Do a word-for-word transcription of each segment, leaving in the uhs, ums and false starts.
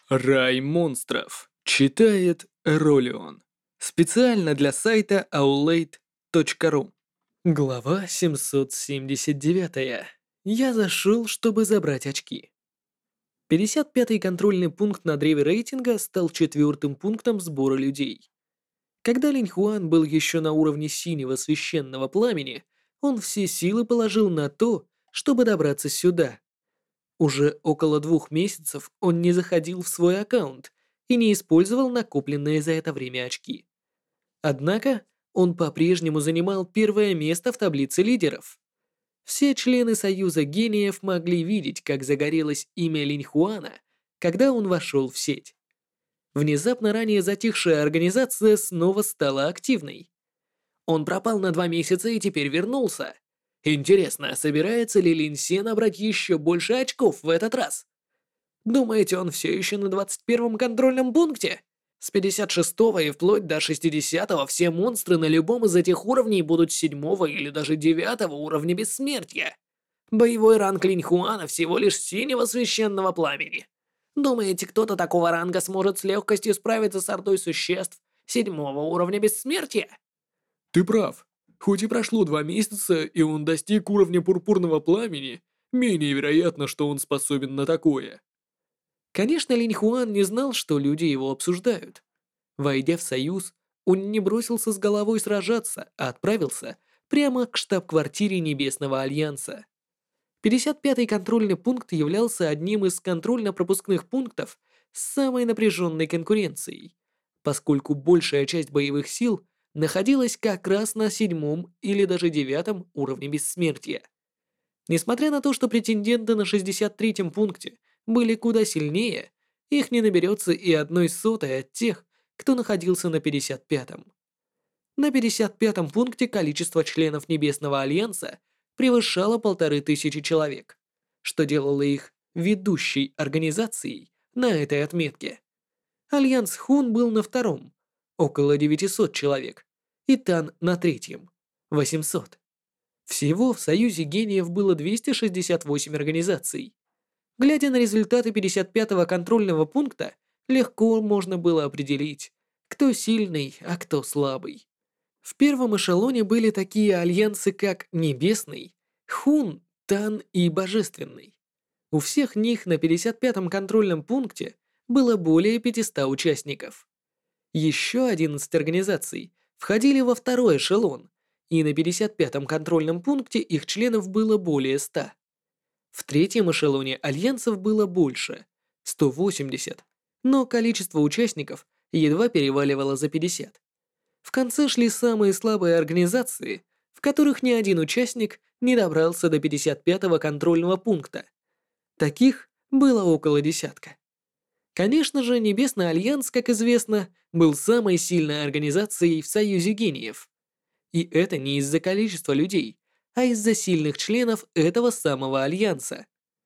Рай монстров. Читает Ролион. Специально для сайта аулейт точка ру. Глава семьсот семьдесят девять. Я зашел, чтобы забрать очки. пятьдесят пятый контрольный пункт на древе рейтинга стал четвертым пунктом сбора людей. Когда Линь Хуан был еще на уровне синего священного пламени, он все силы положил на то, чтобы добраться сюда. Уже около двух месяцев он не заходил в свой аккаунт и не использовал накопленные за это время очки. Однако он по-прежнему занимал первое место в таблице лидеров. Все члены Союза гениев могли видеть, как загорелось имя Линь Хуана, когда он вошел в сеть. Внезапно ранее затихшая организация снова стала активной. Он пропал на два месяца и теперь вернулся. Интересно, собирается ли Лин Се набрать еще больше очков в этот раз? Думаете, он все еще на двадцать первом контрольном пункте? С пятьдесят шестого и вплоть до шестидесятого все монстры на любом из этих уровней будут седьмого или даже девятого уровня бессмертия. Боевой ранг Линь Хуана всего лишь синего священного пламени. Думаете, кто-то такого ранга сможет с легкостью справиться с ордой существ седьмого уровня бессмертия? Ты прав. Хоть и прошло два месяца, и он достиг уровня пурпурного пламени, менее вероятно, что он способен на такое. Конечно, Линь Хуан не знал, что люди его обсуждают. Войдя в союз, он не бросился с головой сражаться, а отправился прямо к штаб-квартире Небесного Альянса. пятьдесят пятый контрольный пункт являлся одним из контрольно-пропускных пунктов с самой напряженной конкуренцией, поскольку большая часть боевых сил находилась как раз на седьмом или даже девятом уровне бессмертия. Несмотря на то, что претенденты на шестьдесят третьем пункте были куда сильнее, их не наберется и одной сотой от тех, кто находился на пятьдесят пятом. На пятьдесят пятом пункте количество членов Небесного Альянса превышало полторы тысячи человек, что делало их ведущей организацией на этой отметке. Альянс Хун был на втором, около девятисот человек, и Тан на третьем, восемьсот. Всего в Союзе гениев было двести шестьдесят восемь организаций. Глядя на результаты пятьдесят пятого контрольного пункта, легко можно было определить, кто сильный, а кто слабый. В первом эшелоне были такие альянсы, как Небесный, Хун, Тан и Божественный. У всех них на пятьдесят пятом контрольном пункте было более пятисот участников. Еще одиннадцать организаций входили во второй эшелон, и на пятьдесят пятом контрольном пункте их членов было более ста. В третьем эшелоне альянсов было больше – сто восемьдесят, но количество участников едва переваливало за пятьдесят. В конце шли самые слабые организации, в которых ни один участник не добрался до пятьдесят пятого контрольного пункта. Таких было около десятка. Конечно же, Небесный Альянс, как известно, был самой сильной организацией в Союзе гениев. И это не из-за количества людей, а из-за сильных членов этого самого Альянса.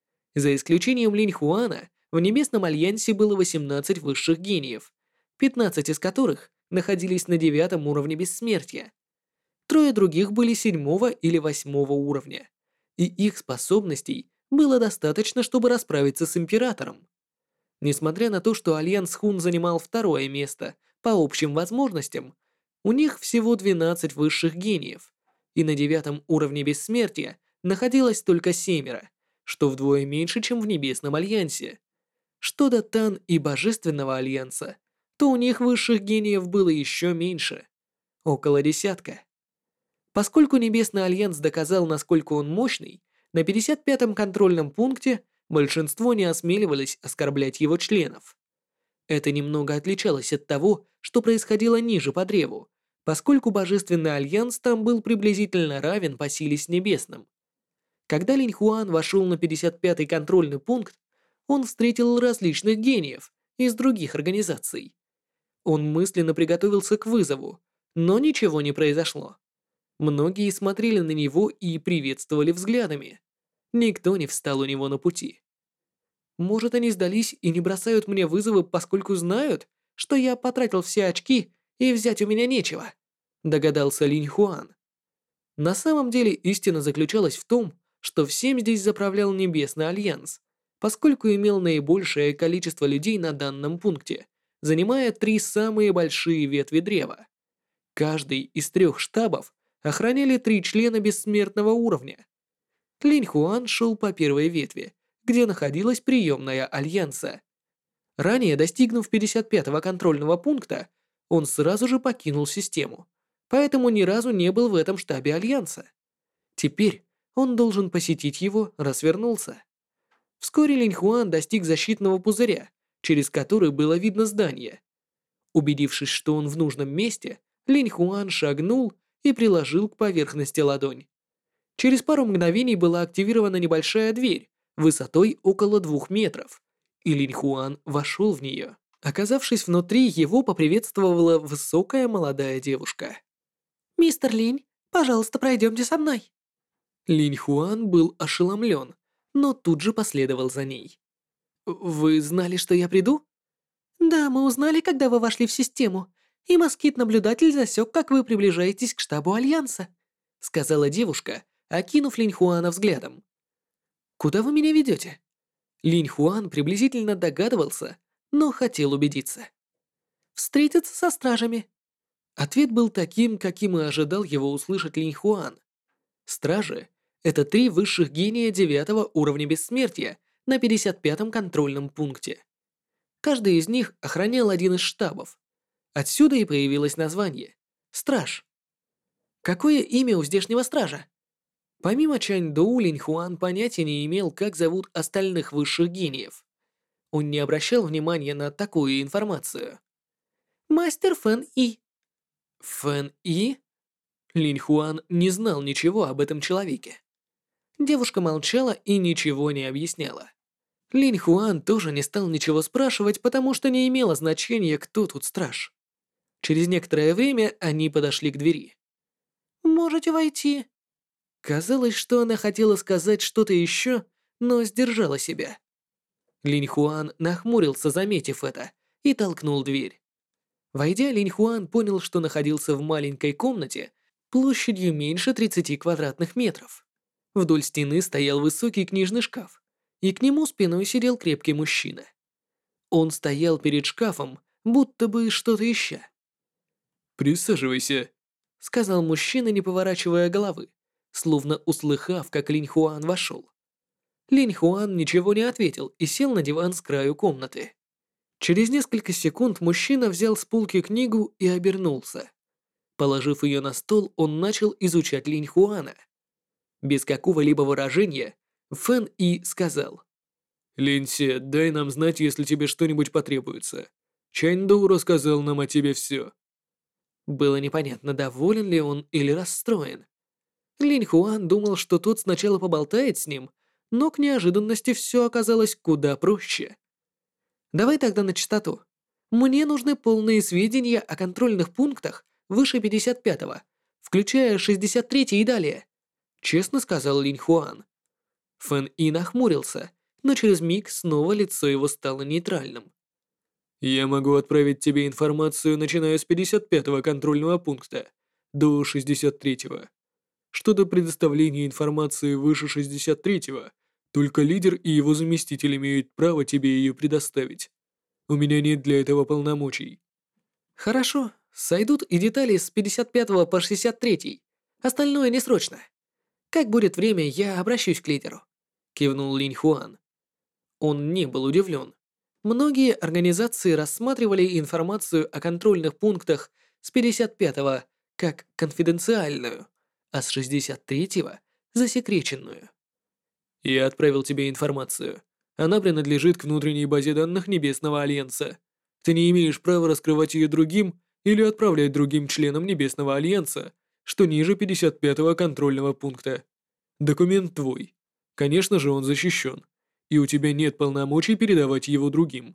За исключением Линь Хуана, в Небесном Альянсе было восемнадцать высших гениев, пятнадцать из которых находились на девятом уровне бессмертия. Трое других были седьмого или восьмого уровня, и их способностей было достаточно, чтобы расправиться с Императором. Несмотря на то, что Альянс Хун занимал второе место по общим возможностям, у них всего двенадцать высших гениев, и на девятом уровне бессмертия находилось только семеро, что вдвое меньше, чем в Небесном Альянсе. Что до Тан и Божественного Альянса, то у них высших гениев было еще меньше, около десятка. Поскольку Небесный Альянс доказал, насколько он мощный, на пятьдесят пятом контрольном пункте большинство не осмеливались оскорблять его членов. Это немного отличалось от того, что происходило ниже по древу, поскольку Божественный Альянс там был приблизительно равен по силе с Небесным. Когда Линь Хуан вошел на пятьдесят пятый контрольный пункт, он встретил различных гениев из других организаций. Он мысленно приготовился к вызову, но ничего не произошло. Многие смотрели на него и приветствовали взглядами. Никто не встал у него на пути. Может, они сдались и не бросают мне вызовы, поскольку знают, что я потратил все очки и взять у меня нечего, догадался Линь Хуан. На самом деле истина заключалась в том, что всем здесь заправлял Небесный Альянс, поскольку имел наибольшее количество людей на данном пункте, занимая три самые большие ветви древа. Каждый из трех штабов охраняли три члена бессмертного уровня. Линь Хуан шел по первой ветви, где находилась приемная Альянса. Ранее, достигнув пятьдесят пятого контрольного пункта, он сразу же покинул систему, поэтому ни разу не был в этом штабе Альянса. Теперь он должен посетить его, раз вернулся. Вскоре Линь Хуан достиг защитного пузыря, через который было видно здание. Убедившись, что он в нужном месте, Линь Хуан шагнул и приложил к поверхности ладонь. Через пару мгновений была активирована небольшая дверь, высотой около двух метров, и Линь Хуан вошел в нее. Оказавшись внутри, его поприветствовала высокая молодая девушка. «Мистер Линь, пожалуйста, пройдемте со мной». Линь Хуан был ошеломлен, но тут же последовал за ней. «Вы знали, что я приду?» «Да, мы узнали, когда вы вошли в систему, и москит-наблюдатель засек, как вы приближаетесь к штабу Альянса», сказала девушка, окинув Линь Хуана взглядом. «Куда вы меня ведете?» Линь Хуан приблизительно догадывался, но хотел убедиться. «Встретиться со стражами». Ответ был таким, каким и ожидал его услышать Линь Хуан. Стражи — это три высших гения девятого уровня бессмертия на пятьдесят пятом контрольном пункте. Каждый из них охранял один из штабов. Отсюда и появилось название — Страж. Какое имя у здешнего стража? Помимо Чань Доу, Линь Хуан понятия не имел, как зовут остальных высших гениев. Он не обращал внимания на такую информацию. «Мастер Фэн И». «Фэн И?» Линь Хуан не знал ничего об этом человеке. Девушка молчала и ничего не объясняла. Линь Хуан тоже не стал ничего спрашивать, потому что не имело значения, кто тут страж. Через некоторое время они подошли к двери. «Можете войти». Казалось, что она хотела сказать что-то еще, но сдержала себя. Линь Хуан нахмурился, заметив это, и толкнул дверь. Войдя, Линь Хуан понял, что находился в маленькой комнате площадью меньше тридцати квадратных метров. Вдоль стены стоял высокий книжный шкаф, и к нему спиной сидел крепкий мужчина. Он стоял перед шкафом, будто бы что-то ища. «Присаживайся», — сказал мужчина, не поворачивая головы, словно услыхав, как Линь Хуан вошел. Линь Хуан ничего не ответил и сел на диван с краю комнаты. Через несколько секунд мужчина взял с полки книгу и обернулся. Положив ее на стол, он начал изучать Линь Хуана. Без какого-либо выражения, Фэн И сказал: «Линьсе, дай нам знать, если тебе что-нибудь потребуется. Чань Доу рассказал нам о тебе все». Было непонятно, доволен ли он или расстроен. Линь Хуан думал, что тот сначала поболтает с ним, но к неожиданности все оказалось куда проще. «Давай тогда на чистоту. Мне нужны полные сведения о контрольных пунктах выше пятьдесят пятого, включая шестьдесят третий и далее», честно сказал Линь Хуан. Фэн И нахмурился, но через миг снова лицо его стало нейтральным. «Я могу отправить тебе информацию, начиная с пятьдесят пятого контрольного пункта до шестьдесят третьего. Что до предоставления информации выше шестьдесят третьего, только лидер и его заместитель имеют право тебе ее предоставить. У меня нет для этого полномочий». «Хорошо, сойдут и детали с пятьдесят пятого по шестьдесят третий. Остальное не срочно. Как будет время, я обращусь к лидеру», — кивнул Линь Хуан. Он не был удивлен. Многие организации рассматривали информацию о контрольных пунктах с пятьдесят пятого как конфиденциальную, а с шестьдесят третьего — засекреченную. «Я отправил тебе информацию. Она принадлежит к внутренней базе данных Небесного Альянса. Ты не имеешь права раскрывать ее другим или отправлять другим членам Небесного Альянса, что ниже пятьдесят пятого контрольного пункта. Документ твой. Конечно же, он защищен, и у тебя нет полномочий передавать его другим».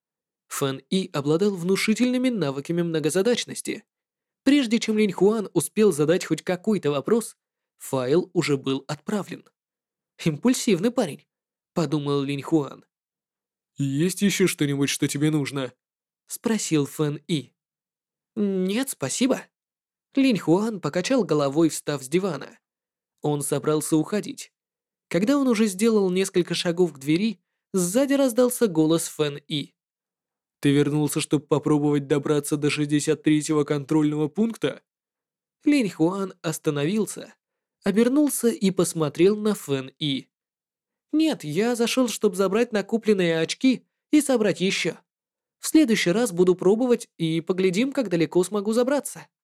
Фэн И обладал внушительными навыками многозадачности. Прежде чем Линь Хуан успел задать хоть какой-то вопрос, файл уже был отправлен. «Импульсивный парень», — подумал Линь Хуан. «Есть еще что-нибудь, что тебе нужно?» — спросил Фэн И. «Нет, спасибо». Линь Хуан покачал головой, встав с дивана. Он собрался уходить. Когда он уже сделал несколько шагов к двери, Сзади раздался голос Фэн И. «Ты вернулся, чтобы попробовать добраться до шестьдесят третьего контрольного пункта?» Линь Хуан остановился, обернулся и посмотрел на Фэн И. «Нет, я зашел, чтобы забрать накопленные очки и собрать еще. В следующий раз буду пробовать и поглядим, как далеко смогу забраться».